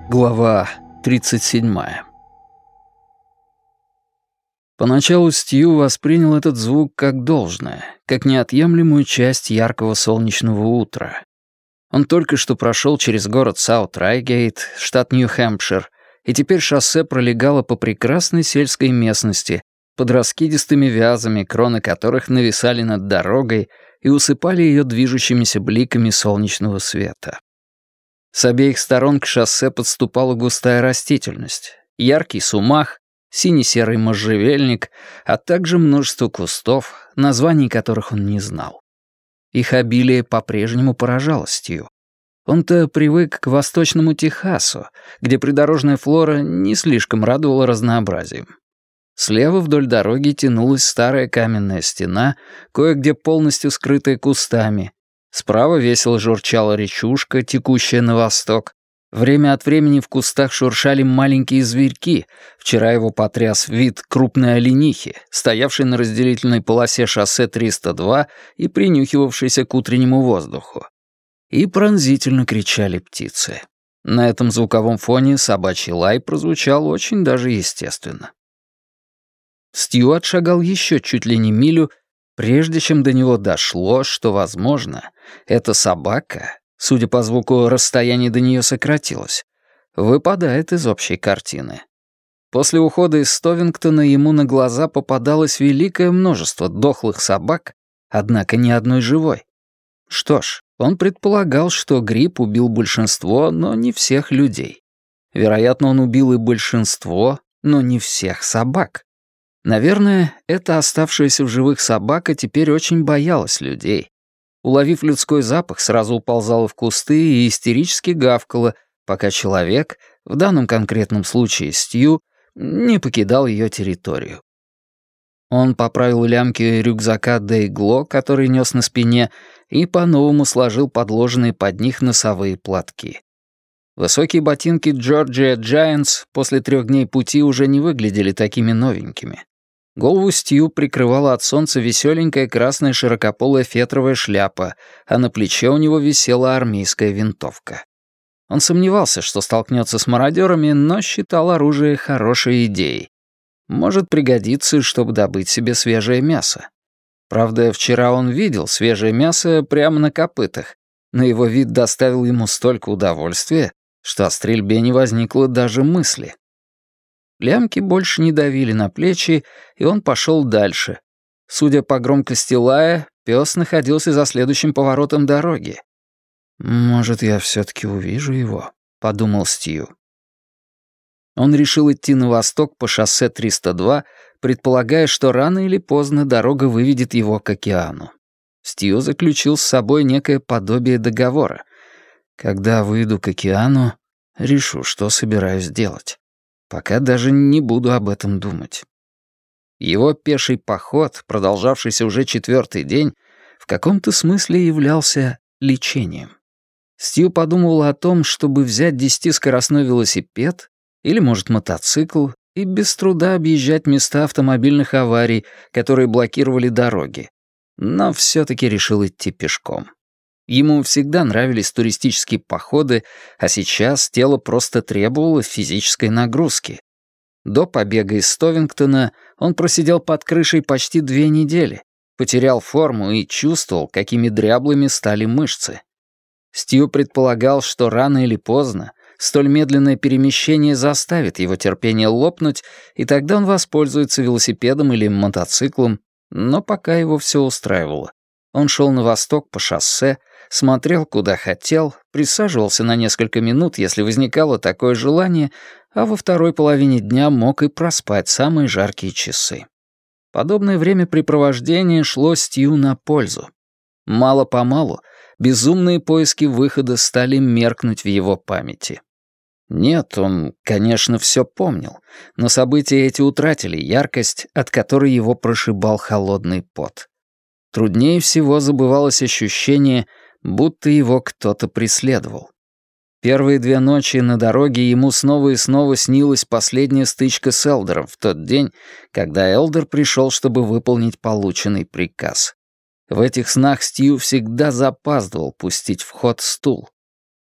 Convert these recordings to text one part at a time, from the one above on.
Глава 37. Поначалу Стью воспринял этот звук как должное, как неотъемлемую часть яркого солнечного утра. Он только что прошел через город Саут-Райгейт, штат Нью-Хэмпшир, и теперь шоссе пролегало по прекрасной сельской местности, под раскидистыми вязами, кроны которых нависали над дорогой и усыпали ее движущимися бликами солнечного света. С обеих сторон к шоссе подступала густая растительность, яркий сумах, синий-серый можжевельник, а также множество кустов, названий которых он не знал. Их обилие по-прежнему поражало Стью. Он-то привык к восточному Техасу, где придорожная флора не слишком радовала разнообразием. Слева вдоль дороги тянулась старая каменная стена, кое-где полностью скрытая кустами. Справа весело журчала речушка, текущая на восток. Время от времени в кустах шуршали маленькие зверьки. Вчера его потряс вид крупной оленихи, стоявшей на разделительной полосе шоссе 302 и принюхивавшейся к утреннему воздуху. И пронзительно кричали птицы. На этом звуковом фоне собачий лай прозвучал очень даже естественно. Стью отшагал еще чуть ли не милю, прежде чем до него дошло, что, возможно, эта собака, судя по звуку, расстояние до нее сократилось, выпадает из общей картины. После ухода из Стовингтона ему на глаза попадалось великое множество дохлых собак, однако ни одной живой. Что ж, он предполагал, что грипп убил большинство, но не всех людей. Вероятно, он убил и большинство, но не всех собак. Наверное, эта оставшаяся в живых собака теперь очень боялась людей. Уловив людской запах, сразу уползала в кусты и истерически гавкала, пока человек, в данном конкретном случае Стью, не покидал ее территорию. Он поправил лямки рюкзака Дейгло, который нес на спине, и по-новому сложил подложенные под них носовые платки. Высокие ботинки Georgia Giants после 3 дней пути уже не выглядели такими новенькими. Голову Стью прикрывала от солнца веселенькая красная широкополая фетровая шляпа, а на плече у него висела армейская винтовка. Он сомневался, что столкнется с мародерами, но считал оружие хорошей идеей. Может пригодиться, чтобы добыть себе свежее мясо. Правда, вчера он видел свежее мясо прямо на копытах, но его вид доставил ему столько удовольствия, что о стрельбе не возникло даже мысли. Лямки больше не давили на плечи, и он пошел дальше. Судя по громкости лая, пес находился за следующим поворотом дороги. «Может, я все-таки увижу его», — подумал Стью. Он решил идти на восток по шоссе 302, предполагая, что рано или поздно дорога выведет его к океану. Стью заключил с собой некое подобие договора. «Когда выйду к океану, решу, что собираюсь делать. Пока даже не буду об этом думать». Его пеший поход, продолжавшийся уже 4-й день, в каком-то смысле являлся лечением. Стью подумал о том, чтобы взять 10-скоростной велосипед или, может, мотоцикл и без труда объезжать места автомобильных аварий, которые блокировали дороги, но все-таки решил идти пешком. Ему всегда нравились туристические походы, а сейчас тело просто требовало физической нагрузки. До побега из Стовингтона он просидел под крышей почти 2 недели, потерял форму и чувствовал, какими дряблыми стали мышцы. Стью предполагал, что рано или поздно столь медленное перемещение заставит его терпение лопнуть, и тогда он воспользуется велосипедом или мотоциклом, но пока его все устраивало. Он шел на восток по шоссе, смотрел, куда хотел, присаживался на несколько минут, если возникало такое желание, а во второй половине дня мог и проспать самые жаркие часы. Подобное времяпрепровождение шло Стью на пользу. Мало-помалу безумные поиски выхода стали меркнуть в его памяти. Нет, он, конечно, все помнил, но события эти утратили яркость, от которой его прошибал холодный пот. Труднее всего забывалось ощущение, будто его кто-то преследовал. Первые 2 ночи на дороге ему снова и снова снилась последняя стычка с Элдером в тот день, когда Элдер пришел, чтобы выполнить полученный приказ. В этих снах Стью всегда запаздывал пустить в ход стул.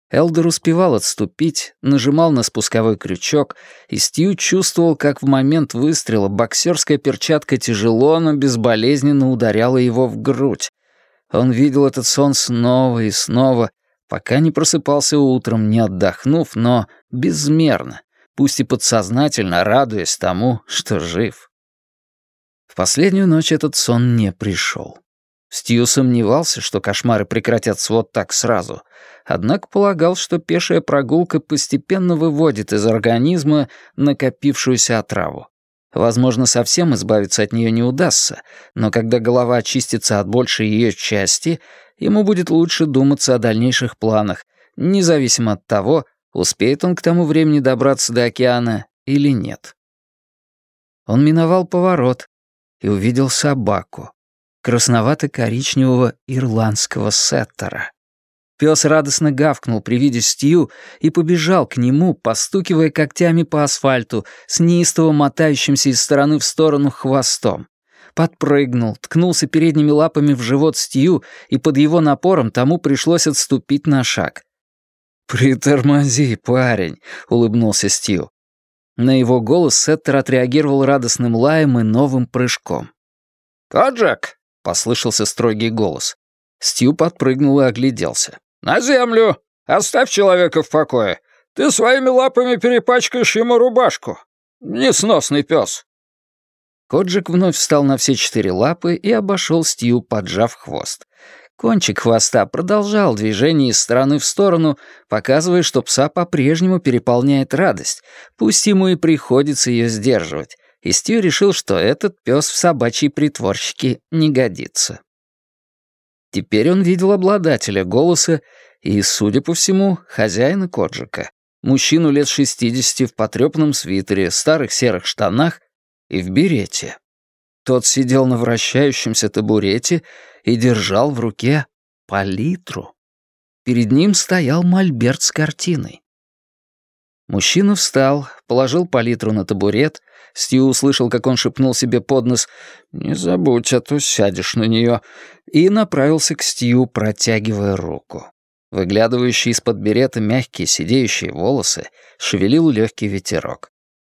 Элдер успевал отступить, нажимал на спусковой крючок, и Стью чувствовал, как в момент выстрела боксерская перчатка тяжело, но безболезненно ударяла его в грудь. Он видел этот сон снова и снова, пока не просыпался утром, не отдохнув, но безмерно, пусть и подсознательно радуясь тому, что жив. В последнюю ночь этот сон не пришел. Стью сомневался, что кошмары прекратятся вот так сразу, однако полагал, что пешая прогулка постепенно выводит из организма накопившуюся отраву. Возможно, совсем избавиться от нее не удастся, но когда голова очистится от большей ее части, ему будет лучше думаться о дальнейших планах, независимо от того, успеет он к тому времени добраться до океана или нет. Он миновал поворот и увидел собаку, красновато-коричневого ирландского сеттера. Пес радостно гавкнул при виде Стью и побежал к нему, постукивая когтями по асфальту, с неистово мотающимся из стороны в сторону хвостом. Подпрыгнул, ткнулся передними лапами в живот Стью, и под его напором тому пришлось отступить на шаг. «Притормози, парень», — улыбнулся Стью. На его голос сеттер отреагировал радостным лаем и новым прыжком. «Коджак!» — послышался строгий голос. Стью подпрыгнул и огляделся. «На землю! Оставь человека в покое! Ты своими лапами перепачкаешь ему рубашку! Несносный пес!» Коджик вновь встал на все 4 лапы и обошел Стью, поджав хвост. Кончик хвоста продолжал движение из стороны в сторону, показывая, что пса по-прежнему переполняет радость, пусть ему и приходится ее сдерживать, и Стью решил, что этот пес в собачьей притворщике не годится. Теперь он видел обладателя голоса и, судя по всему, хозяина Коджика, мужчину лет 60 в потрёпанном свитере, старых серых штанах и в берете. Тот сидел на вращающемся табурете и держал в руке палитру. Перед ним стоял мольберт с картиной. Мужчина встал, положил палитру на табурет. Стью услышал, как он шепнул себе под нос «Не забудь, а то сядешь на нее», и направился к Стью, протягивая руку. Выглядывающие из-под берета мягкие сидеющие волосы шевелил легкий ветерок.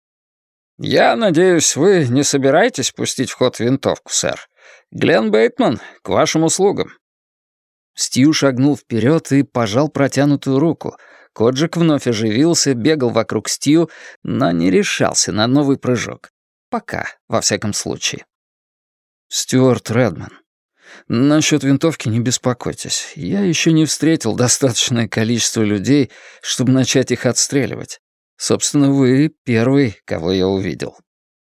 «Я надеюсь, вы не собираетесь пустить в ход винтовку, сэр? Глен Бейтман, к вашим услугам». Стью шагнул вперед и пожал протянутую руку. Коджик вновь оживился, бегал вокруг Стью, но не решался на новый прыжок. Пока, во всяком случае. «Стюарт Редман, насчет винтовки не беспокойтесь. Я еще не встретил достаточное количество людей, чтобы начать их отстреливать. Собственно, вы первый, кого я увидел».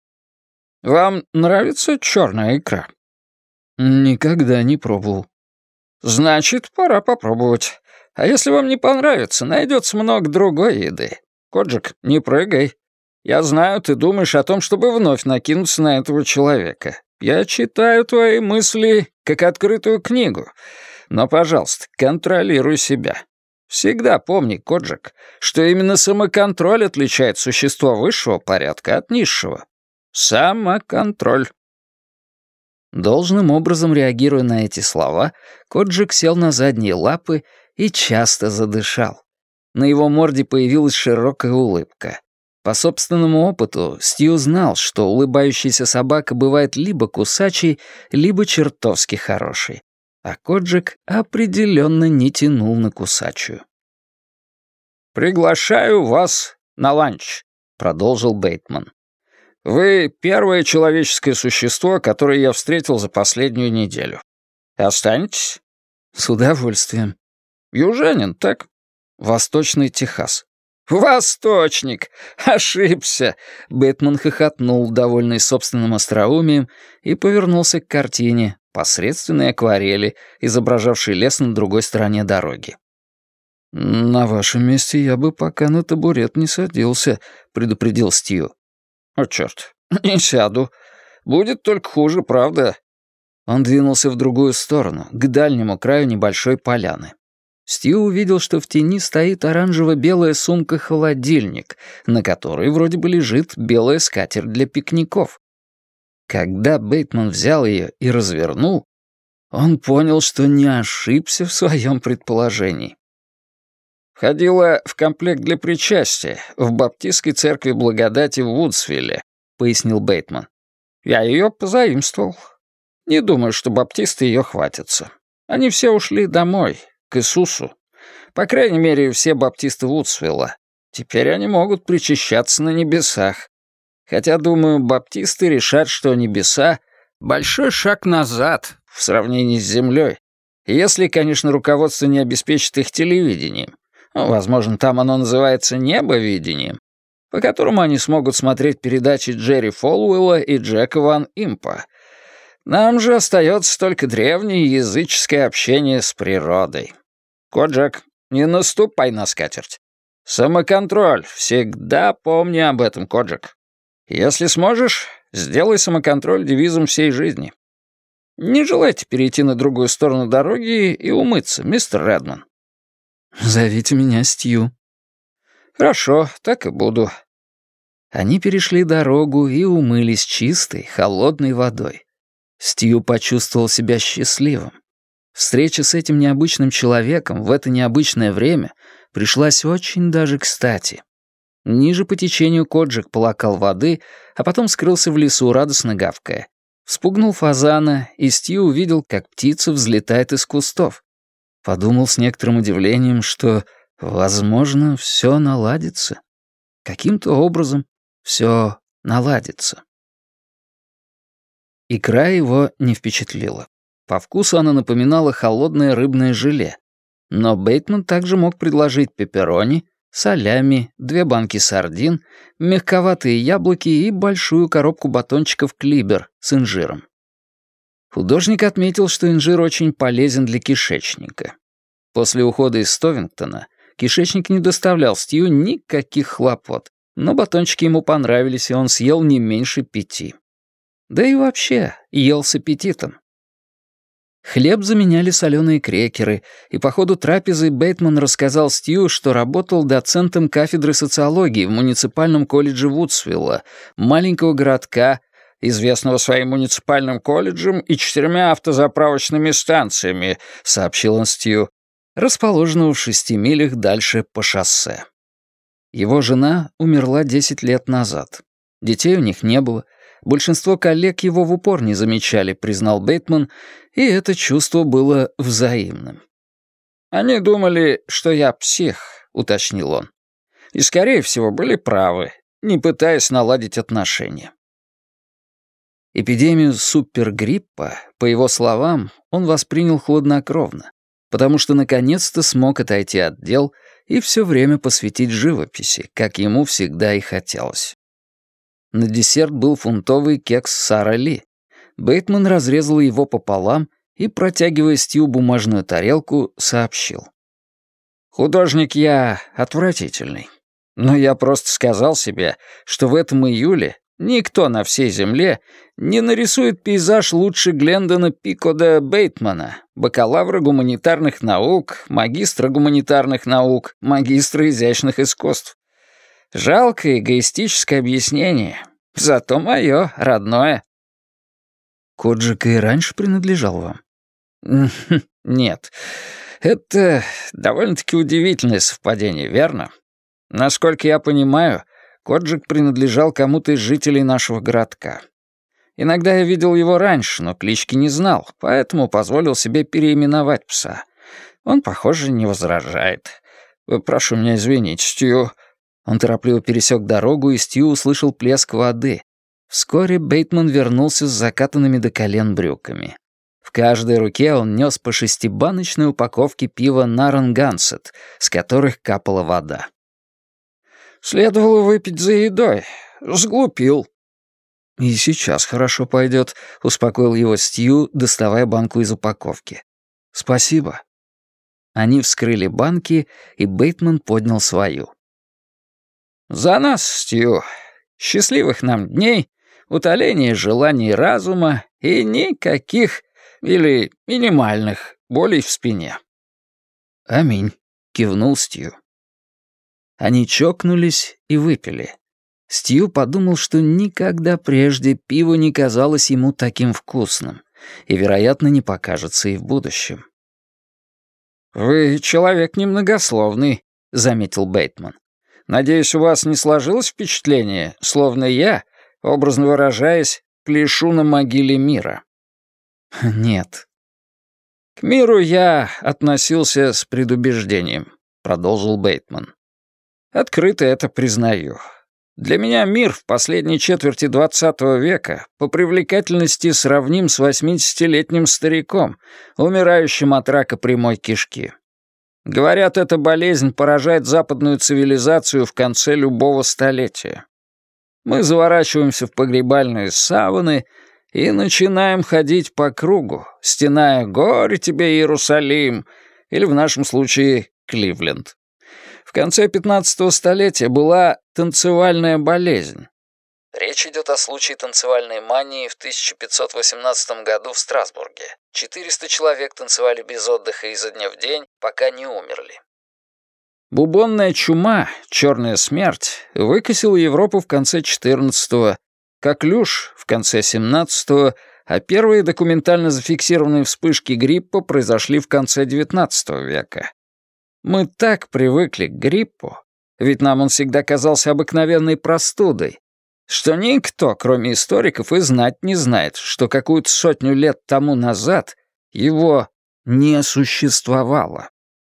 «Вам нравится черная икра?» «Никогда не пробовал». «Значит, пора попробовать. А если вам не понравится, найдется много другой еды. Коджик, не прыгай. Я знаю, ты думаешь о том, чтобы вновь накинуться на этого человека. Я читаю твои мысли как открытую книгу. Но, пожалуйста, контролируй себя. Всегда помни, Коджик, что именно самоконтроль отличает существо высшего порядка от низшего. Самоконтроль». Должным образом реагируя на эти слова, Коджик сел на задние лапы и часто задышал. На его морде появилась широкая улыбка. По собственному опыту Стью знал, что улыбающаяся собака бывает либо кусачей, либо чертовски хорошей. А Коджик определенно не тянул на кусачую. «Приглашаю вас на ланч», — продолжил Бейтман. «Вы первое человеческое существо, которое я встретил за последнюю неделю. Останетесь?» «С удовольствием». «Южанин, так?» «Восточный Техас». «Восточник! Ошибся!» Бейтман хохотнул, довольный собственным остроумием, и повернулся к картине, посредственной акварели, изображавшей лес на другой стороне дороги. «На вашем месте я бы пока на табурет не садился», — предупредил Стью. «О, чёрт, не сяду. Будет только хуже, правда?» Он двинулся в другую сторону, к дальнему краю небольшой поляны. Стью увидел, что в тени стоит оранжево-белая сумка-холодильник, на которой вроде бы лежит белая скатерть для пикников. Когда Бейтман взял ее и развернул, он понял, что не ошибся в своем предположении. Входила в комплект для причастия в Баптистской церкви Благодати в Вудсвилле», — пояснил Бейтман. «Я ее позаимствовал. Не думаю, что баптисты ее хватятся. Они все ушли домой, к Иисусу. По крайней мере, все баптисты Вудсвилла. Теперь они могут причащаться на небесах. Хотя, думаю, баптисты решат, что небеса — большой шаг назад в сравнении с землей. Если, конечно, руководство не обеспечит их телевидением. Возможно, там оно называется небовидением, по которому они смогут смотреть передачи Джерри Фолуэлла и Джека Ван Импа. Нам же остается только древнее языческое общение с природой. Коджак, не наступай на скатерть. Самоконтроль. Всегда помни об этом, Коджак. Если сможешь, сделай самоконтроль девизом всей жизни. Не желаете перейти на другую сторону дороги и умыться, мистер Редман? «Зовите меня Стью». «Хорошо, так и буду». Они перешли дорогу и умылись чистой, холодной водой. Стью почувствовал себя счастливым. Встреча с этим необычным человеком в это необычное время пришлась очень даже кстати. Ниже по течению Коджик полакал воды, а потом скрылся в лесу, радостно гавкая. Вспугнул фазана, и Стью увидел, как птица взлетает из кустов. Подумал с некоторым удивлением, что, возможно, все наладится. Каким-то образом все наладится. Икра его не впечатлила. По вкусу она напоминала холодное рыбное желе. Но Бейтман также мог предложить пепперони, салями, 2 банки сардин, мягковатые яблоки и большую коробку батончиков Клибер с инжиром. Художник отметил, что инжир очень полезен для кишечника. После ухода из Стовингтона кишечник не доставлял Стью никаких хлопот, но батончики ему понравились, и он съел не меньше 5. Да и вообще, ел с аппетитом. Хлеб заменяли соленые крекеры, и по ходу трапезы Бейтман рассказал Стью, что работал доцентом кафедры социологии в муниципальном колледже Вудсвилла, маленького городка, известного своим муниципальным колледжем и 4 автозаправочными станциями, сообщил он Стью, расположенного в 6 милях дальше по шоссе. Его жена умерла 10 лет назад. Детей у них не было. Большинство коллег его в упор не замечали, признал Бейтман, и это чувство было взаимным. «Они думали, что я псих», — уточнил он. «И, скорее всего, были правы, не пытаясь наладить отношения». Эпидемию супергриппа, по его словам, он воспринял хладнокровно, потому что наконец-то смог отойти от дел и все время посвятить живописи, как ему всегда и хотелось. На десерт был фунтовый кекс Сара Ли. Бейтман разрезал его пополам и, протягивая Стью бумажную тарелку, сообщил. «Художник я отвратительный, но я просто сказал себе, что в этом июле никто на всей земле не нарисует пейзаж лучше Глендона Пикода Бейтмана, бакалавра гуманитарных наук, магистра гуманитарных наук, магистра изящных искусств. Жалкое эгоистическое объяснение, зато мое родное». «Коджик и раньше принадлежал вам?» «Нет, это довольно-таки удивительное совпадение, верно? Насколько я понимаю, Коджик принадлежал кому-то из жителей нашего городка. Иногда я видел его раньше, но клички не знал, поэтому позволил себе переименовать пса. Он, похоже, не возражает. Прошу меня извинить, Стью». Он торопливо пересек дорогу, и Стью услышал плеск воды. Вскоре Бейтман вернулся с закатанными до колен брюками. В каждой руке он нес по 6-баночной упаковке пива Наррангансет, с которых капала вода. «Следовало выпить за едой. Сглупил». «И сейчас хорошо пойдет», — успокоил его Стью, доставая банку из упаковки. «Спасибо». Они вскрыли банки, и Бейтман поднял свою. «За нас, Стью. Счастливых нам дней, утоления желаний разума и никаких или минимальных болей в спине». «Аминь», — кивнул Стью. Они чокнулись и выпили. Стью подумал, что никогда прежде пиво не казалось ему таким вкусным и, вероятно, не покажется и в будущем. «Вы человек немногословный», — заметил Бейтман. «Надеюсь, у вас не сложилось впечатление, словно я, образно выражаясь, пляшу на могиле мира?» «Нет». «К миру я относился с предубеждением», — продолжил Бейтман. «Открыто это признаю. Для меня мир в последней четверти XX века по привлекательности сравним с 80-летним стариком, умирающим от рака прямой кишки. Говорят, эта болезнь поражает западную цивилизацию в конце любого столетия. Мы заворачиваемся в погребальные саваны и начинаем ходить по кругу, стеная «Горе тебе, Иерусалим!» или в нашем случае «Кливленд». В конце 15-го столетия была танцевальная болезнь. Речь идет о случае танцевальной мании в 1518 году в Страсбурге. 400 человек танцевали без отдыха изо дня в день, пока не умерли. Бубонная чума, черная смерть, выкосила Европу в конце 14-го, коклюш в конце 17-го, а первые документально зафиксированные вспышки гриппа произошли в конце 19 века. Мы так привыкли к гриппу, ведь нам он всегда казался обыкновенной простудой, что никто, кроме историков, и знать не знает, что какую-то сотню лет тому назад его не существовало.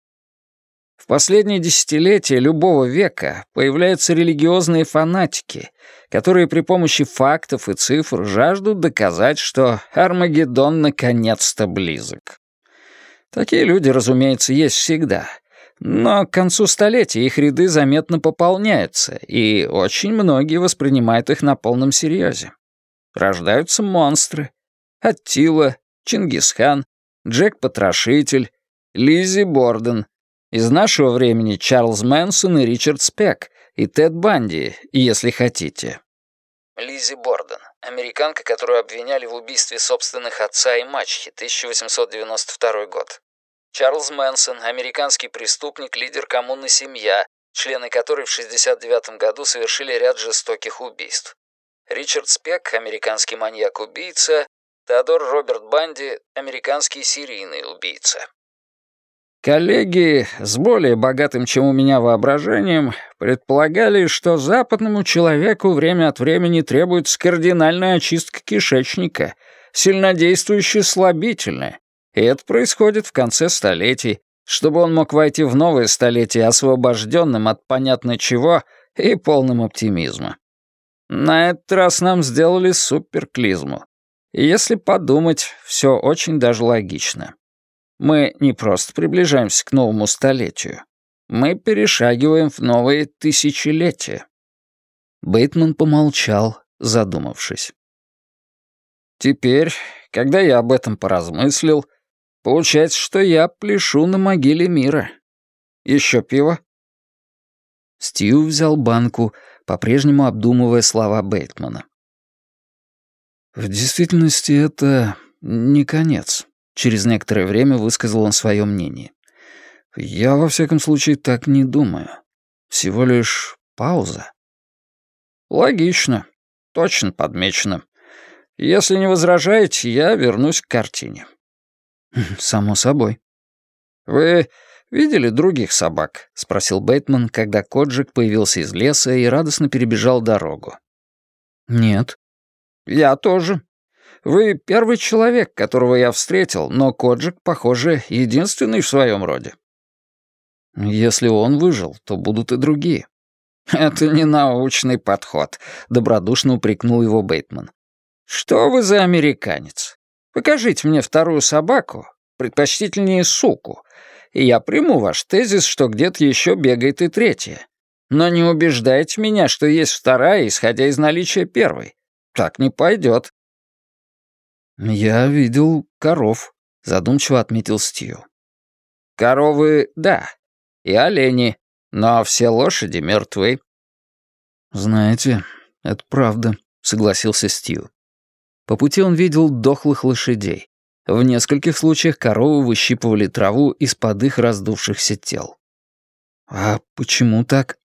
В последние десятилетия любого века появляются религиозные фанатики, которые при помощи фактов и цифр жаждут доказать, что Армагеддон наконец-то близок. Такие люди, разумеется, есть всегда. Но к концу столетия их ряды заметно пополняются, и очень многие воспринимают их на полном серьезе. Рождаются монстры. Аттила, Чингисхан, Джек-потрошитель, Лиззи Борден. Из нашего времени Чарльз Мэнсон и Ричард Спек, и Тед Банди, если хотите. Лиззи Борден, американка, которую обвиняли в убийстве собственных отца и мачехи, 1892 год. Чарльз Мэнсон, американский преступник, лидер коммуны «Семья», члены которой в 1969 году совершили ряд жестоких убийств. Ричард Спек, американский маньяк-убийца, Теодор Роберт Банди, американский серийный убийца. Коллеги с более богатым, чем у меня, воображением предполагали, что западному человеку время от времени требуется кардинальная очистка кишечника, сильнодействующее слабительное, и это происходит в конце столетий, чтобы он мог войти в новое столетие освобожденным от понятно чего и полным оптимизма. На этот раз нам сделали суперклизму. И если подумать, все очень даже логично. Мы не просто приближаемся к новому столетию. Мы перешагиваем в новые тысячелетия. Бейтман помолчал, задумавшись. Теперь, когда я об этом поразмыслил, получается, что я пляшу на могиле мира. Еще пиво?» Стью взял банку, по-прежнему обдумывая слова Бейтмана. «В действительности это не конец», — через некоторое время высказал он свое мнение. «Я, во всяком случае, так не думаю. Всего лишь пауза». «Логично. Точно подмечено. Если не возражаете, я вернусь к картине». «Само собой». «Вы видели других собак?» — спросил Бейтман, когда Коджик появился из леса и радостно перебежал дорогу. «Нет». «Я тоже. Вы первый человек, которого я встретил, но Коджик, похоже, единственный в своем роде». «Если он выжил, то будут и другие». «Это не научный подход», — добродушно упрекнул его Бейтман. «Что вы за американец? Покажите мне вторую собаку, предпочтительнее суку, и я приму ваш тезис, что где-то еще бегает и третья. Но не убеждайте меня, что есть вторая, исходя из наличия первой. Так не пойдет». «Я видел коров», — задумчиво отметил Стью. «Коровы — да, и олени, но все лошади мертвы». «Знаете, это правда», — согласился Стью. По пути он видел дохлых лошадей. В нескольких случаях коровы выщипывали траву из-под их раздувшихся тел. «А почему так?»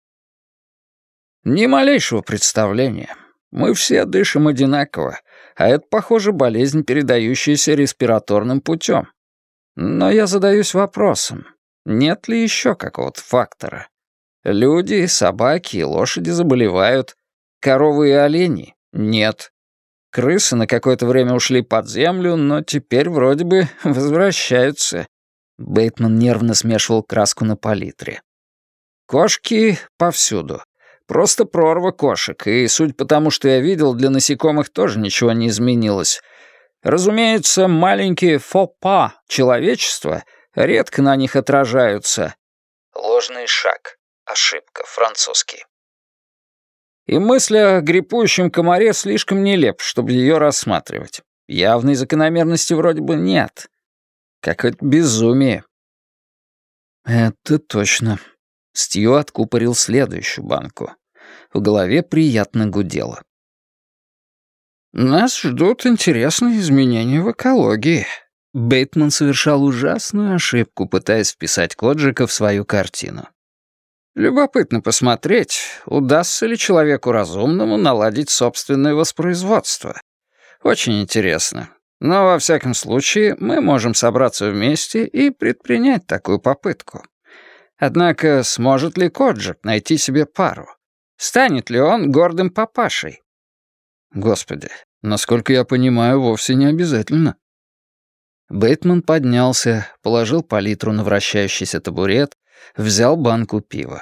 «Ни малейшего представления. Мы все дышим одинаково, а это, похоже, болезнь, передающаяся респираторным путем. Но я задаюсь вопросом, нет ли еще какого-то фактора? Люди, собаки и лошади заболевают. Коровы и олени — нет. Крысы на какое-то время ушли под землю, но теперь вроде бы возвращаются». Бейтман нервно смешивал краску на палитре. «Кошки повсюду. Просто прорва кошек, и, судя по тому, что я видел, для насекомых тоже ничего не изменилось. Разумеется, маленькие фопа человечества редко на них отражаются». Ложный шаг. Ошибка. Французский. И мысль о гриппующем комаре слишком нелеп, чтобы ее рассматривать. Явной закономерности вроде бы нет. Какое-то безумие. Это точно. Стью откупорил следующую банку. В голове приятно гудело. Нас ждут интересные изменения в экологии. Бейтман совершал ужасную ошибку, пытаясь вписать Коджика в свою картину. Любопытно посмотреть, удастся ли человеку разумному наладить собственное воспроизводство. Очень интересно. Но, во всяком случае, мы можем собраться вместе и предпринять такую попытку. Однако, сможет ли Коджик найти себе пару? Станет ли он гордым папашей? Господи, насколько я понимаю, вовсе не обязательно. Бейтман поднялся, положил палитру на вращающийся табурет, взял банку пива.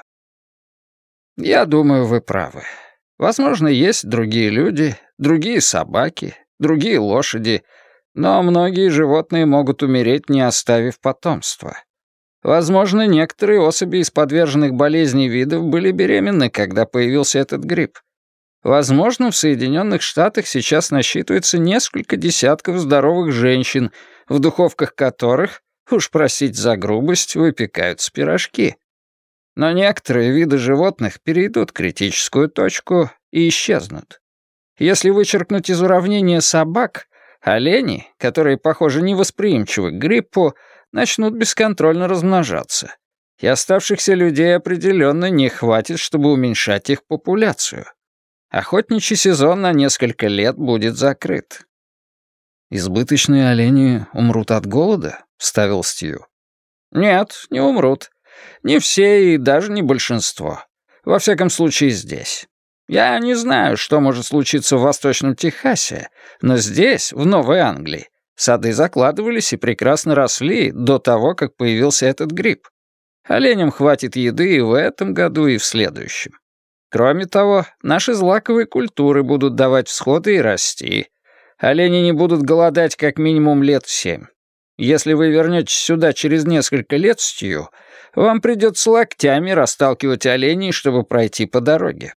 «Я думаю, вы правы. Возможно, есть другие люди, другие собаки, другие лошади, но многие животные могут умереть, не оставив потомства. Возможно, некоторые особи из подверженных болезней видов были беременны, когда появился этот грипп. Возможно, в Соединенных Штатах сейчас насчитывается несколько десятков здоровых женщин, в духовках которых, уж простите за грубость, выпекаются пирожки. Но некоторые виды животных перейдут критическую точку и исчезнут. Если вычеркнуть из уравнения собак, олени, которые, похоже, невосприимчивы к гриппу, начнут бесконтрольно размножаться. И оставшихся людей определенно не хватит, чтобы уменьшать их популяцию. Охотничий сезон на несколько лет будет закрыт. «Избыточные олени умрут от голода?» — вставил Стью. «Нет, не умрут. Не все и даже не большинство. Во всяком случае, здесь. Я не знаю, что может случиться в Восточном Техасе, но здесь, в Новой Англии, сады закладывались и прекрасно росли до того, как появился этот грипп. Оленям хватит еды и в этом году, и в следующем. Кроме того, наши злаковые культуры будут давать всходы и расти. Олени не будут голодать как минимум лет 7. Если вы вернетесь сюда через несколько лет, Стью, вам придется локтями расталкивать оленей, чтобы пройти по дороге».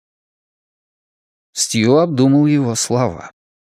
Стью обдумал его слова.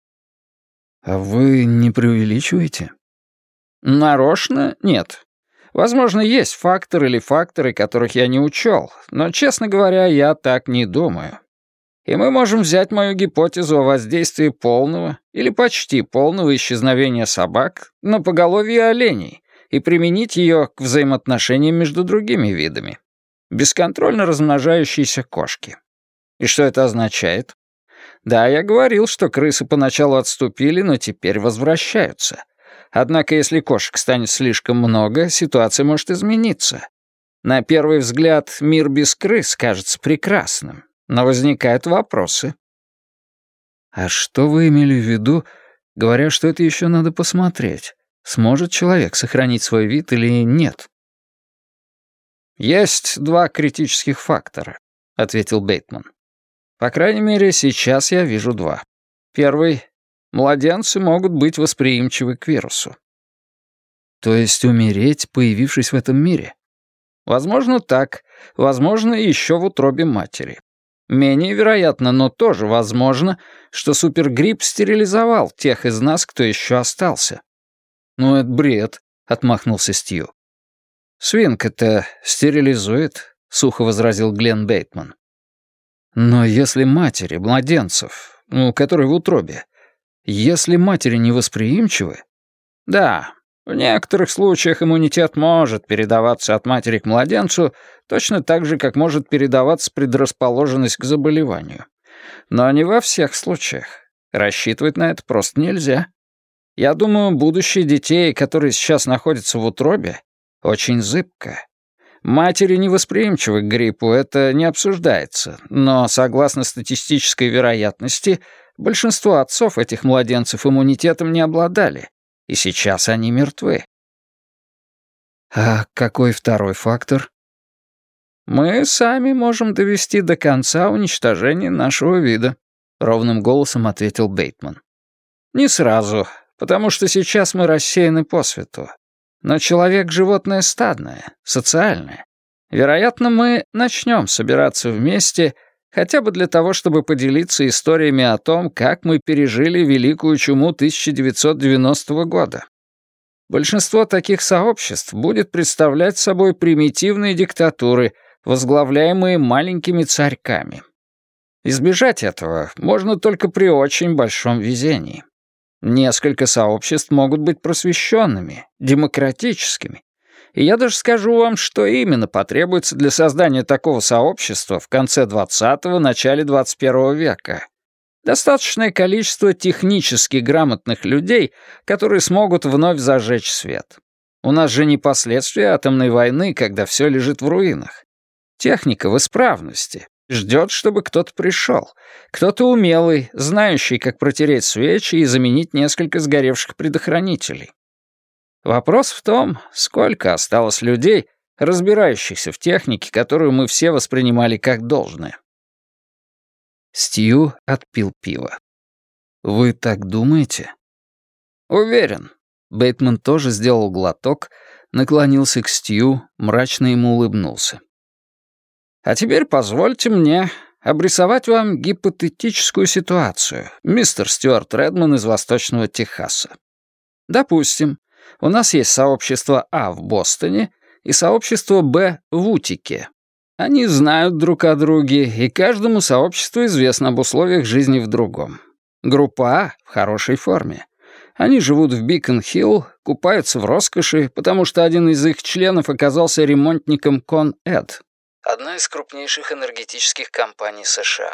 «А вы не преувеличиваете?» «Нарочно? Нет. Возможно, есть фактор или факторы, которых я не учел, но, честно говоря, я так не думаю. И мы можем взять мою гипотезу о воздействии полного или почти полного исчезновения собак на поголовье оленей и применить ее к взаимоотношениям между другими видами. Бесконтрольно размножающиеся кошки. И что это означает? Да, я говорил, что крысы поначалу отступили, но теперь возвращаются. Однако, если кошек станет слишком много, ситуация может измениться. На первый взгляд, мир без крыс кажется прекрасным, но возникают вопросы. А что вы имели в виду, говоря, что это еще надо посмотреть? Сможет человек сохранить свой вид или нет? «Есть два критических фактора», — ответил Бейтман. «По крайней мере, сейчас я вижу два. Первый — младенцы могут быть восприимчивы к вирусу». То есть умереть, появившись в этом мире? Возможно, так. Возможно, еще в утробе матери. Менее вероятно, но тоже возможно, что супергрипп стерилизовал тех из нас, кто еще остался. «Ну, это бред», — отмахнулся Стью. «Свинка-то стерилизует», — сухо возразил Глен Бейтман. «Но если матери, младенцев, которые в утробе, если матери невосприимчивы...» «Да, в некоторых случаях иммунитет может передаваться от матери к младенцу точно так же, как может передаваться предрасположенность к заболеванию. Но не во всех случаях. Рассчитывать на это просто нельзя. Я думаю, будущее детей, которые сейчас находятся в утробе, очень зыбко. Матери невосприимчивы к гриппу, это не обсуждается, но, согласно статистической вероятности, большинство отцов этих младенцев иммунитетом не обладали, и сейчас они мертвы. А какой второй фактор? Мы сами можем довести до конца уничтожение нашего вида, ровным голосом ответил Бейтман. Не сразу, потому что сейчас мы рассеяны по свету. Но человек — животное стадное, социальное. Вероятно, мы начнем собираться вместе, хотя бы для того, чтобы поделиться историями о том, как мы пережили Великую чуму 1990 года. Большинство таких сообществ будет представлять собой примитивные диктатуры, возглавляемые маленькими царьками. Избежать этого можно только при очень большом везении. Несколько сообществ могут быть просвещенными, демократическими. И я даже скажу вам, что именно потребуется для создания такого сообщества в конце 20-го, начале 21 века. Достаточное количество технически грамотных людей, которые смогут вновь зажечь свет. У нас же не последствия атомной войны, когда все лежит в руинах. Техника в исправности. Ждет, чтобы кто-то пришел. Кто-то умелый, знающий, как протереть свечи и заменить несколько сгоревших предохранителей. Вопрос в том, сколько осталось людей, разбирающихся в технике, которую мы все воспринимали как должное. Стью отпил пиво. «Вы так думаете?» «Уверен». Бейтман тоже сделал глоток, наклонился к Стью, мрачно ему улыбнулся. А теперь позвольте мне обрисовать вам гипотетическую ситуацию, мистер Стюарт Редман из Восточного Техаса. Допустим, у нас есть сообщество А в Бостоне и сообщество Б в Утике. Они знают друг о друге, и каждому сообществу известно об условиях жизни в другом. Группа А в хорошей форме. Они живут в Бикон-Хилл, купаются в роскоши, потому что один из их членов оказался ремонтником Con-Ed. Одна из крупнейших энергетических компаний США.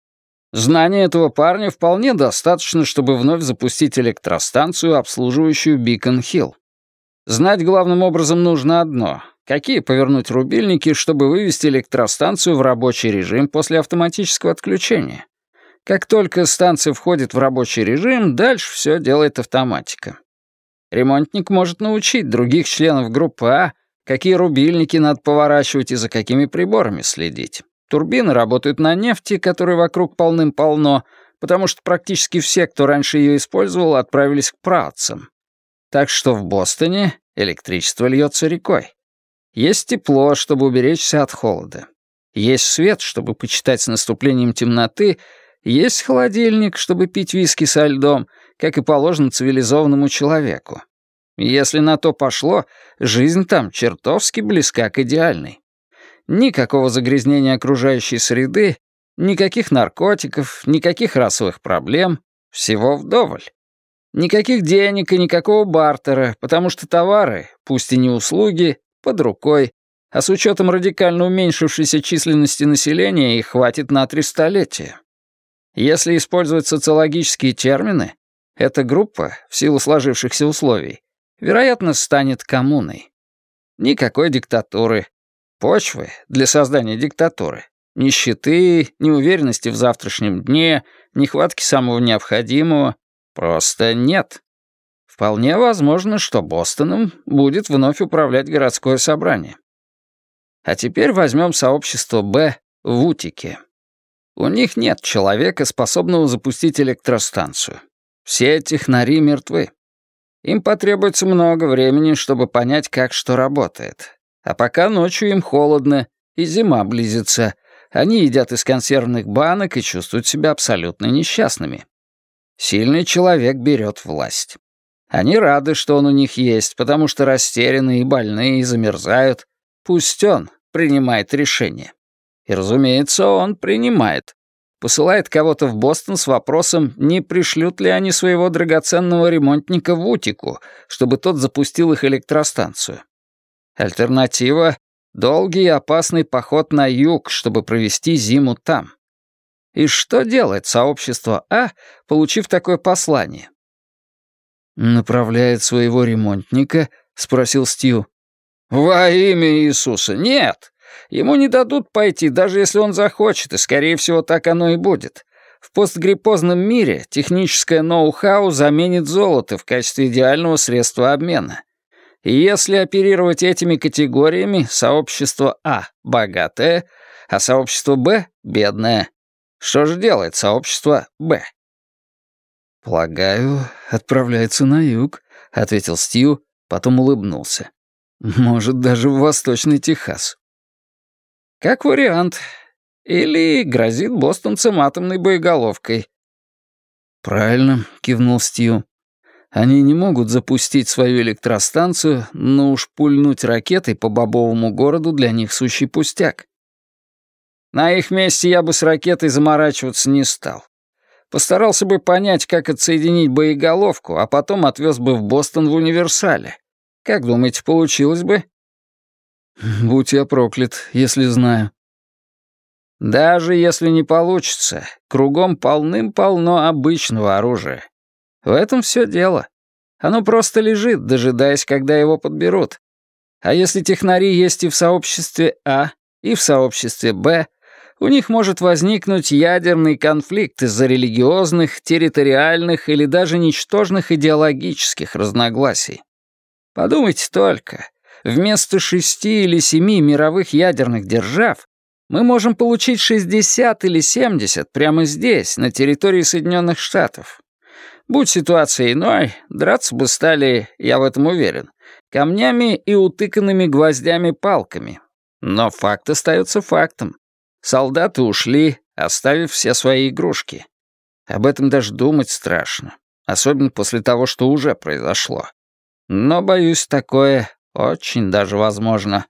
Знания этого парня вполне достаточно, чтобы вновь запустить электростанцию, обслуживающую Бикон-Хилл. Знать главным образом нужно одно — какие повернуть рубильники, чтобы вывести электростанцию в рабочий режим после автоматического отключения. Как только станция входит в рабочий режим, дальше все делает автоматика. Ремонтник может научить других членов группы А, какие рубильники надо поворачивать и за какими приборами следить. Турбины работают на нефти, которой вокруг полным-полно, потому что практически все, кто раньше ее использовал, отправились к праотцам. Так что в Бостоне электричество льется рекой. Есть тепло, чтобы уберечься от холода. Есть свет, чтобы почитать с наступлением темноты. Есть холодильник, чтобы пить виски со льдом, как и положено цивилизованному человеку. Если на то пошло, жизнь там чертовски близка к идеальной. Никакого загрязнения окружающей среды, никаких наркотиков, никаких расовых проблем, всего вдоволь. Никаких денег и никакого бартера, потому что товары, пусть и не услуги, под рукой, а с учетом радикально уменьшившейся численности населения их хватит на 3 столетия. Если использовать социологические термины, эта группа, в силу сложившихся условий, вероятно, станет коммуной. Никакой диктатуры, почвы для создания диктатуры, нищеты, неуверенности в завтрашнем дне, нехватки самого необходимого просто нет. Вполне возможно, что Бостоном будет вновь управлять городское собрание. А теперь возьмем сообщество Б в Утике. У них нет человека, способного запустить электростанцию. Все технари мертвы. Им потребуется много времени, чтобы понять, как что работает. А пока ночью им холодно, и зима близится. Они едят из консервных банок и чувствуют себя абсолютно несчастными. Сильный человек берет власть. Они рады, что он у них есть, потому что растеряны и больны, и замерзают. Пусть он принимает решение. И, разумеется, он принимает. Посылает кого-то в Бостон с вопросом, не пришлют ли они своего драгоценного ремонтника в Утику, чтобы тот запустил их электростанцию. Альтернатива — долгий и опасный поход на юг, чтобы провести зиму там. И что делает сообщество А, получив такое послание? «Направляет своего ремонтника?» — спросил Стью. «Во имя Иисуса, нет! Ему не дадут пойти, даже если он захочет, и, скорее всего, так оно и будет. В постгриппозном мире техническое ноу-хау заменит золото в качестве идеального средства обмена. И если оперировать этими категориями, сообщество А — богатое, а сообщество Б — бедное. Что же делает сообщество Б?» «Полагаю, отправляется на юг», — ответил Стью, потом улыбнулся. «Может, даже в Восточный Техас». «Как вариант. Или грозит бостонцам атомной боеголовкой». «Правильно», — кивнул Стью. «Они не могут запустить свою электростанцию, но уж пульнуть ракетой по бобовому городу для них сущий пустяк». «На их месте я бы с ракетой заморачиваться не стал. Постарался бы понять, как отсоединить боеголовку, а потом отвез бы в Бостон в универсале. Как думаете, получилось бы?» «Будь я проклят, если знаю». «Даже если не получится, кругом полным-полно обычного оружия. В этом все дело. Оно просто лежит, дожидаясь, когда его подберут. А если технари есть и в сообществе А, и в сообществе Б, у них может возникнуть ядерный конфликт из-за религиозных, территориальных или даже ничтожных идеологических разногласий. Подумайте только, вместо 6 или 7 мировых ядерных держав мы можем получить 60 или 70 прямо здесь, на территории Соединенных Штатов. Будь ситуация иной, драться бы стали, я в этом уверен, камнями и утыканными гвоздями палками. Но факт остается фактом. Солдаты ушли, оставив все свои игрушки. Об этом даже думать страшно, особенно после того, что уже произошло. Но, боюсь, такое очень даже возможно».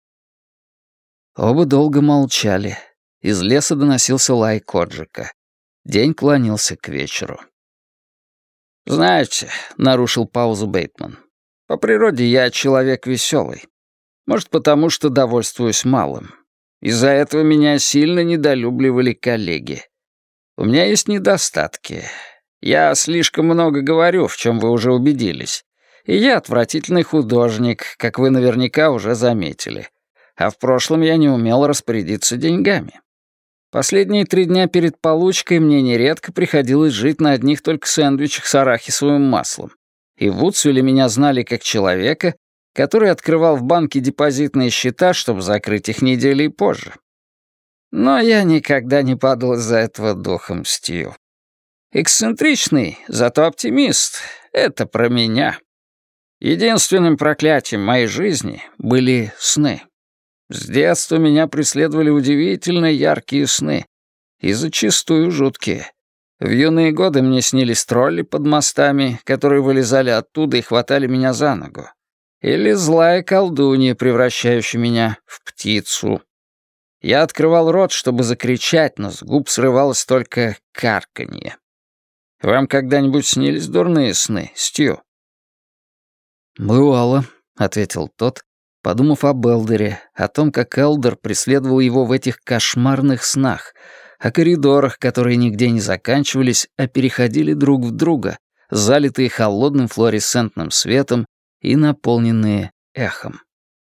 Оба долго молчали. Из леса доносился лай Коджика. День клонился к вечеру. «Знаете», — нарушил паузу Бейтман, — «по природе я человек веселый. Может, потому что довольствуюсь малым. Из-за этого меня сильно недолюбливали коллеги. У меня есть недостатки. Я слишком много говорю, в чем вы уже убедились. И я отвратительный художник, как вы наверняка уже заметили. А в прошлом я не умел распорядиться деньгами. Последние 3 дня перед получкой мне нередко приходилось жить на одних только сэндвичах с арахисовым маслом. И в Вудсвилле меня знали как человека, который открывал в банке депозитные счета, чтобы закрыть их недели позже. Но я никогда не падал из-за этого духом, Стью. Эксцентричный, зато оптимист — это про меня. Единственным проклятием моей жизни были сны. С детства меня преследовали удивительно яркие сны, и зачастую жуткие. В юные годы мне снились тролли под мостами, которые вылезали оттуда и хватали меня за ногу. Или злая колдунья, превращающая меня в птицу. Я открывал рот, чтобы закричать, но с губ срывалось только карканье. Вам когда-нибудь снились дурные сны, Стью? «Бывало», — ответил тот, подумав об Элдере, о том, как Элдер преследовал его в этих кошмарных снах, о коридорах, которые нигде не заканчивались, а переходили друг в друга, залитые холодным флуоресцентным светом и наполненные эхом.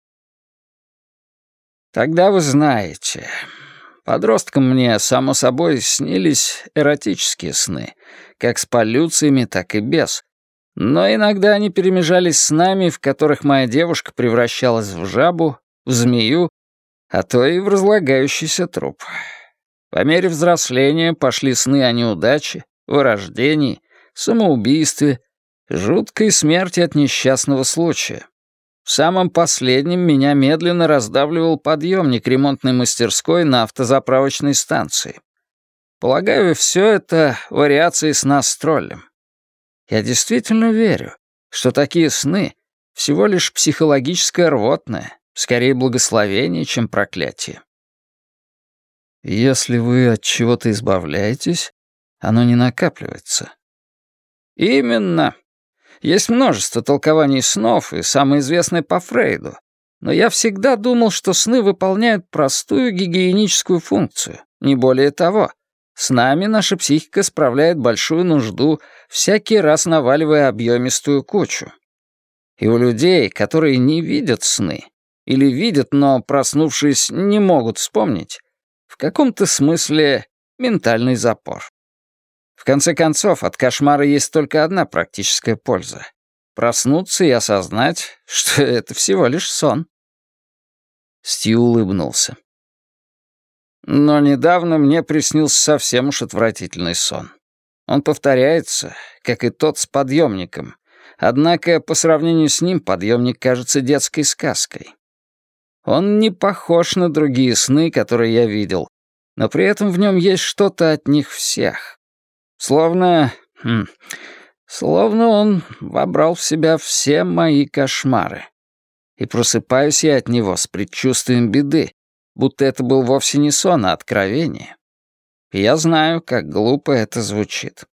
«Тогда вы знаете. Подросткам мне, само собой, снились эротические сны, как с полюциями, так и без. Но иногда они перемежались с нами, в которых моя девушка превращалась в жабу, в змею, а то и в разлагающийся труп. По мере взросления пошли сны о неудаче, вырождении, самоубийстве, жуткой смерти от несчастного случая. В самом последнем меня медленно раздавливал подъемник ремонтной мастерской на автозаправочной станции. Полагаю, все это вариации сна с троллем. Я действительно верю, что такие сны — всего лишь психологическое рвотное, скорее благословение, чем проклятие. Если вы от чего-то избавляетесь, оно не накапливается. Именно. Есть множество толкований снов, и самое известное по Фрейду. Но я всегда думал, что сны выполняют простую гигиеническую функцию, не более того. С нами наша психика справляет большую нужду, всякий раз наваливая объемистую кучу. И у людей, которые не видят сны, или видят, но, проснувшись, не могут вспомнить, в каком-то смысле ментальный запор. В конце концов, от кошмара есть только одна практическая польза — проснуться и осознать, что это всего лишь сон. Стью улыбнулся. Но недавно мне приснился совсем уж отвратительный сон. Он повторяется, как и тот с подъемником, однако по сравнению с ним подъемник кажется детской сказкой. Он не похож на другие сны, которые я видел, но при этом в нем есть что-то от них всех. Словно он вобрал в себя все мои кошмары. И просыпаюсь я от него с предчувствием беды, будто это был вовсе не сон, а откровение. И я знаю, как глупо это звучит.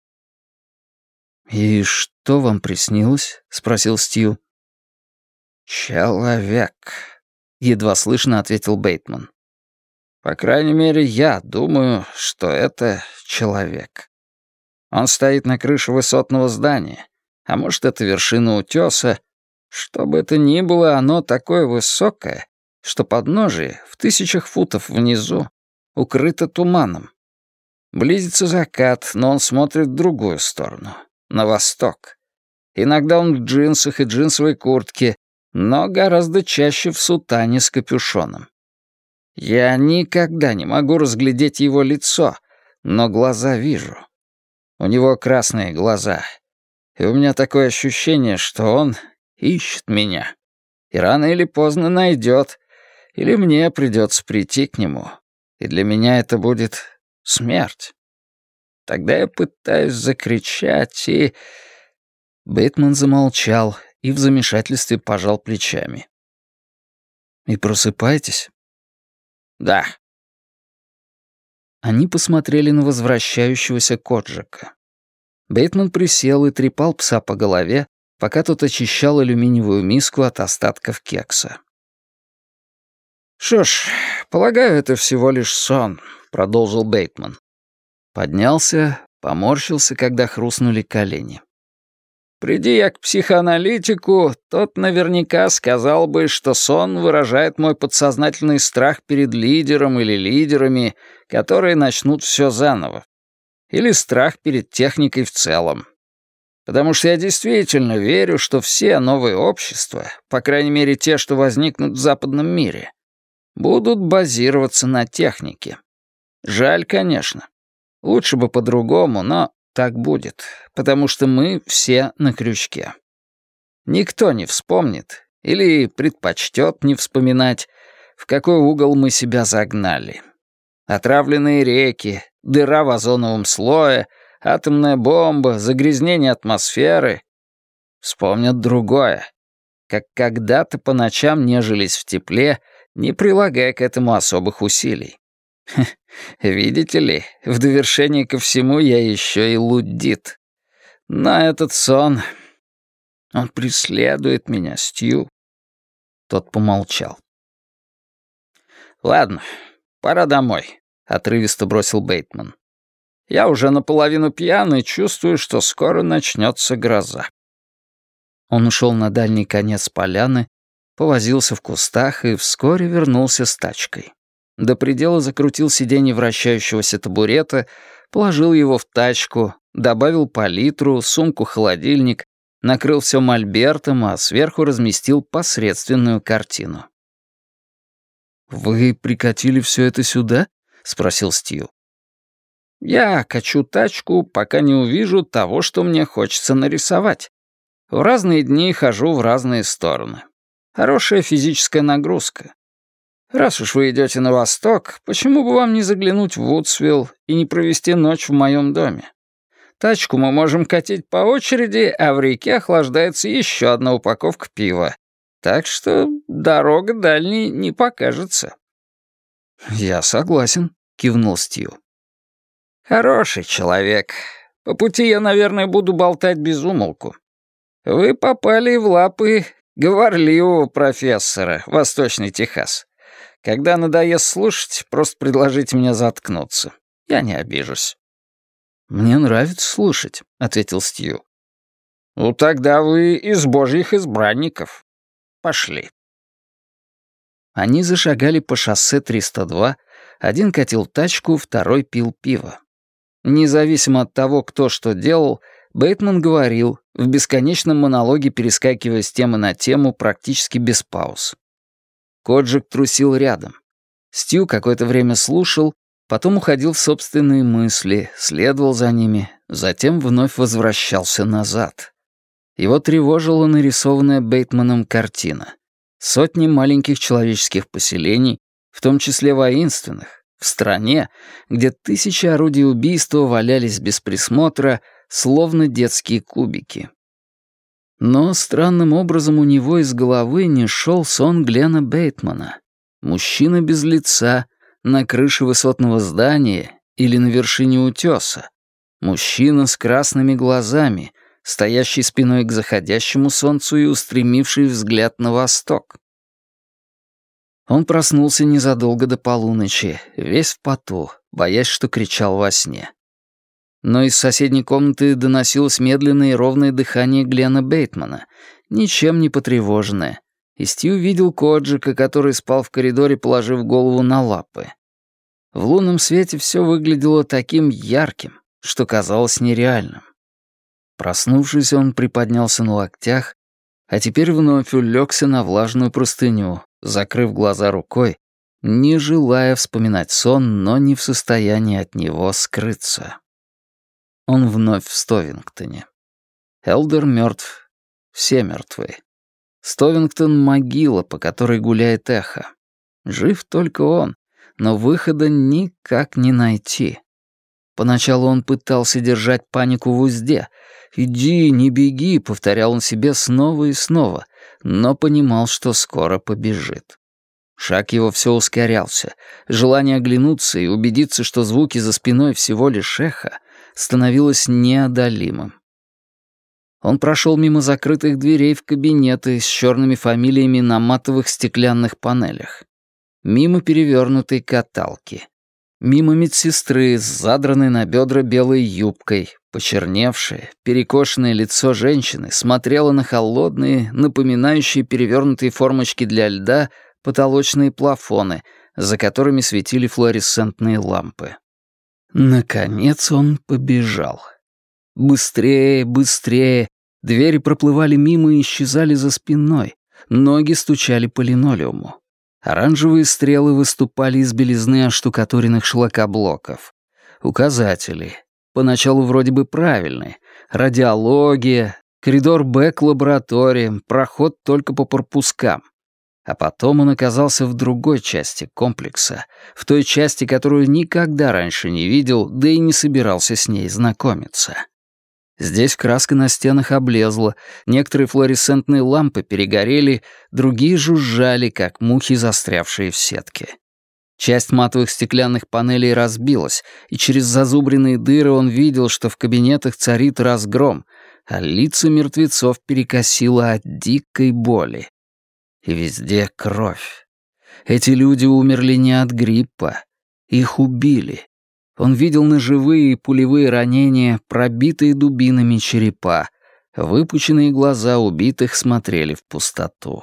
«И что вам приснилось?» — спросил Стью. «Человек», — едва слышно ответил Бейтман. «По крайней мере, я думаю, что это человек. Он стоит на крыше высотного здания, а может, это вершина утёса. Что бы это ни было, оно такое высокое, что подножие в 1000 футов внизу укрыто туманом. Близится закат, но он смотрит в другую сторону, на восток. Иногда он в джинсах и джинсовой куртке, но гораздо чаще в сутане с капюшоном. Я никогда не могу разглядеть его лицо, но глаза вижу. У него красные глаза, и у меня такое ощущение, что он ищет меня. И рано или поздно найдет, или мне придется прийти к нему, и для меня это будет смерть. Тогда я пытаюсь закричать, и...» Бейтман замолчал и в замешательстве пожал плечами. «И просыпаетесь?» «Да». Они посмотрели на возвращающегося Коджика. Бейтман присел и трепал пса по голове, пока тот очищал алюминиевую миску от остатков кекса. «Что ж, полагаю, это всего лишь сон», — продолжил Бейтман. Поднялся, поморщился, когда хрустнули колени. «Приди я к психоаналитику, тот наверняка сказал бы, что сон выражает мой подсознательный страх перед лидером или лидерами, которые начнут все заново. Или страх перед техникой в целом. Потому что я действительно верю, что все новые общества, по крайней мере те, что возникнут в западном мире, будут базироваться на технике. Жаль, конечно. Лучше бы по-другому, но так будет, потому что мы все на крючке. Никто не вспомнит или предпочтет не вспоминать, в какой угол мы себя загнали. Отравленные реки, дыра в озоновом слое, атомная бомба, загрязнение атмосферы. Вспомнят другое. Как когда-то по ночам нежились в тепле, не прилагая к этому особых усилий. Видите ли, в довершение ко всему я еще и луддит. Но этот сон... Он преследует меня, Стью. Тот помолчал. «Ладно, пора домой», — отрывисто бросил Бейтман. «Я уже наполовину пьян и чувствую, что скоро начнется гроза». Он ушел на дальний конец поляны, повозился в кустах и вскоре вернулся с тачкой. До предела закрутил сиденье вращающегося табурета, положил его в тачку, добавил палитру, сумку-холодильник, накрыл все мольбертом, а сверху разместил посредственную картину. «Вы прикатили все это сюда?» — спросил Стью. «Я качу тачку, пока не увижу того, что мне хочется нарисовать. В разные дни хожу в разные стороны. Хорошая физическая нагрузка. Раз уж вы идете на восток, почему бы вам не заглянуть в Вудсвилл и не провести ночь в моем доме? Тачку мы можем катить по очереди, а в реке охлаждается еще одна упаковка пива. Так что дорога дальней не покажется». «Я согласен», — кивнул Стью. «Хороший человек. По пути я, наверное, буду болтать без умолку. Вы попали в лапы говорливого профессора, Восточный Техас. Когда надоест слушать, просто предложите мне заткнуться. Я не обижусь». «Мне нравится слушать», — ответил Стью. «Ну тогда вы из божьих избранников. Пошли». Они зашагали по шоссе 302, один катил тачку, второй пил пиво. Независимо от того, кто что делал, Бейтман говорил, в бесконечном монологе перескакивая с темы на тему практически без пауз. Коджик трусил рядом. Стью какое-то время слушал, потом уходил в собственные мысли, следовал за ними, затем вновь возвращался назад. Его тревожила нарисованная Бейтманом картина. Сотни маленьких человеческих поселений, в том числе воинственных, в стране, где тысячи орудий убийства валялись без присмотра, словно детские кубики. Но странным образом у него из головы не шел сон Глена Бейтмана. Мужчина без лица, на крыше высотного здания или на вершине утеса. Мужчина с красными глазами, стоящий спиной к заходящему солнцу и устремивший взгляд на восток. Он проснулся незадолго до полуночи, весь в поту, боясь, что кричал во сне. Но из соседней комнаты доносилось медленное и ровное дыхание Глена Бейтмана, ничем не потревоженное, и Стью видел Коджика, который спал в коридоре, положив голову на лапы. В лунном свете все выглядело таким ярким, что казалось нереальным. Проснувшись, он приподнялся на локтях, а теперь вновь улегся на влажную простыню, закрыв глаза рукой, не желая вспоминать сон, но не в состоянии от него скрыться. Он вновь в Стовингтоне. Элдер мертв, все мертвы. Стовингтон — могила, по которой гуляет эхо. Жив только он, но выхода никак не найти. Поначалу он пытался держать панику в узде. «Иди, не беги», — повторял он себе снова и снова, но понимал, что скоро побежит. Шаг его все ускорялся. Желание оглянуться и убедиться, что звуки за спиной всего лишь эхо, становилось неодолимым. Он прошел мимо закрытых дверей в кабинеты с черными фамилиями на матовых стеклянных панелях. Мимо перевернутой каталки. Мимо медсестры с задранной на бедра белой юбкой. Почерневшее, перекошенное лицо женщины смотрело на холодные, напоминающие перевернутые формочки для льда, потолочные плафоны, за которыми светили флуоресцентные лампы. Наконец он побежал. Быстрее, быстрее. Двери проплывали мимо и исчезали за спиной. Ноги стучали по линолеуму. Оранжевые стрелы выступали из белизны оштукатуренных шлакоблоков. Указатели. Поначалу вроде бы правильные. Радиология, коридор Б к лабораториям, проход только по пропускам. А потом он оказался в другой части комплекса, в той части, которую никогда раньше не видел, да и не собирался с ней знакомиться. Здесь краска на стенах облезла, некоторые флуоресцентные лампы перегорели, другие жужжали, как мухи, застрявшие в сетке. Часть матовых стеклянных панелей разбилась, и через зазубренные дыры он видел, что в кабинетах царит разгром, а лица мертвецов перекосило от дикой боли. И везде кровь. Эти люди умерли не от гриппа. Их убили. Он видел ножевые и пулевые ранения, пробитые дубинами черепа. Выпученные глаза убитых смотрели в пустоту.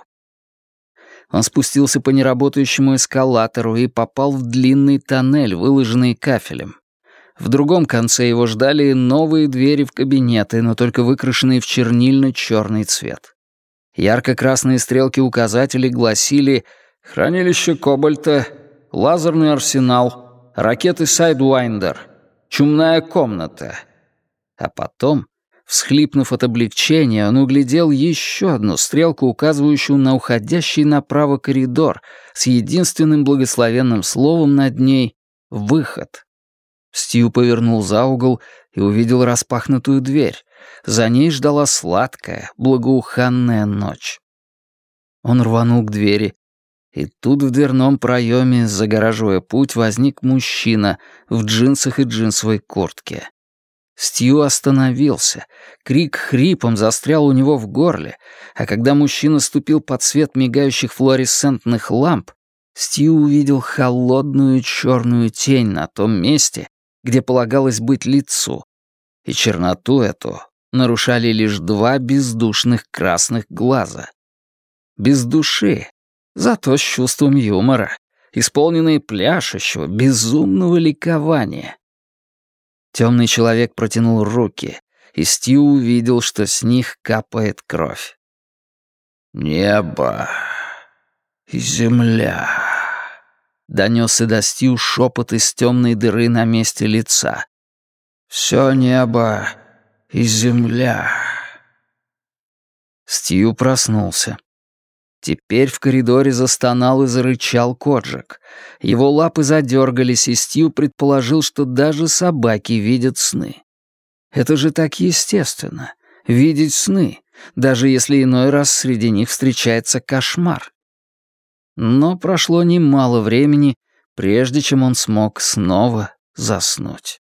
Он спустился по неработающему эскалатору и попал в длинный тоннель, выложенный кафелем. В другом конце его ждали новые двери в кабинеты, но только выкрашенные в чернильно-черный цвет. Ярко-красные стрелки указателей гласили «Хранилище Кобальта», «Лазерный арсенал», «Ракеты Сайдуайндер», «Чумная комната». А потом, всхлипнув от облегчения, он углядел еще одну стрелку, указывающую на уходящий направо коридор с единственным благословенным словом над ней «Выход». Стью повернул за угол и увидел распахнутую дверь. За ней ждала сладкая, благоуханная ночь. Он рванул к двери, и тут в дверном проеме, загораживая путь, возник мужчина в джинсах и джинсовой куртке. Стью остановился. Крик хрипом застрял у него в горле, а когда мужчина ступил под свет мигающих флуоресцентных ламп, Стью увидел холодную черную тень на том месте, где полагалось быть лицу, и черноту эту нарушали лишь два бездушных красных глаза. Без души, зато с чувством юмора, исполненные пляшущего, безумного ликования. Темный человек протянул руки, и Стью увидел, что с них капает кровь. «Небо и земля», — донесся до Стью шепот из темной дыры на месте лица. «Все небо и земля». Стью проснулся. Теперь в коридоре застонал и зарычал Коджик. Его лапы задергались, и Стью предположил, что даже собаки видят сны. Это же так естественно — видеть сны, даже если иной раз среди них встречается кошмар. Но прошло немало времени, прежде чем он смог снова заснуть.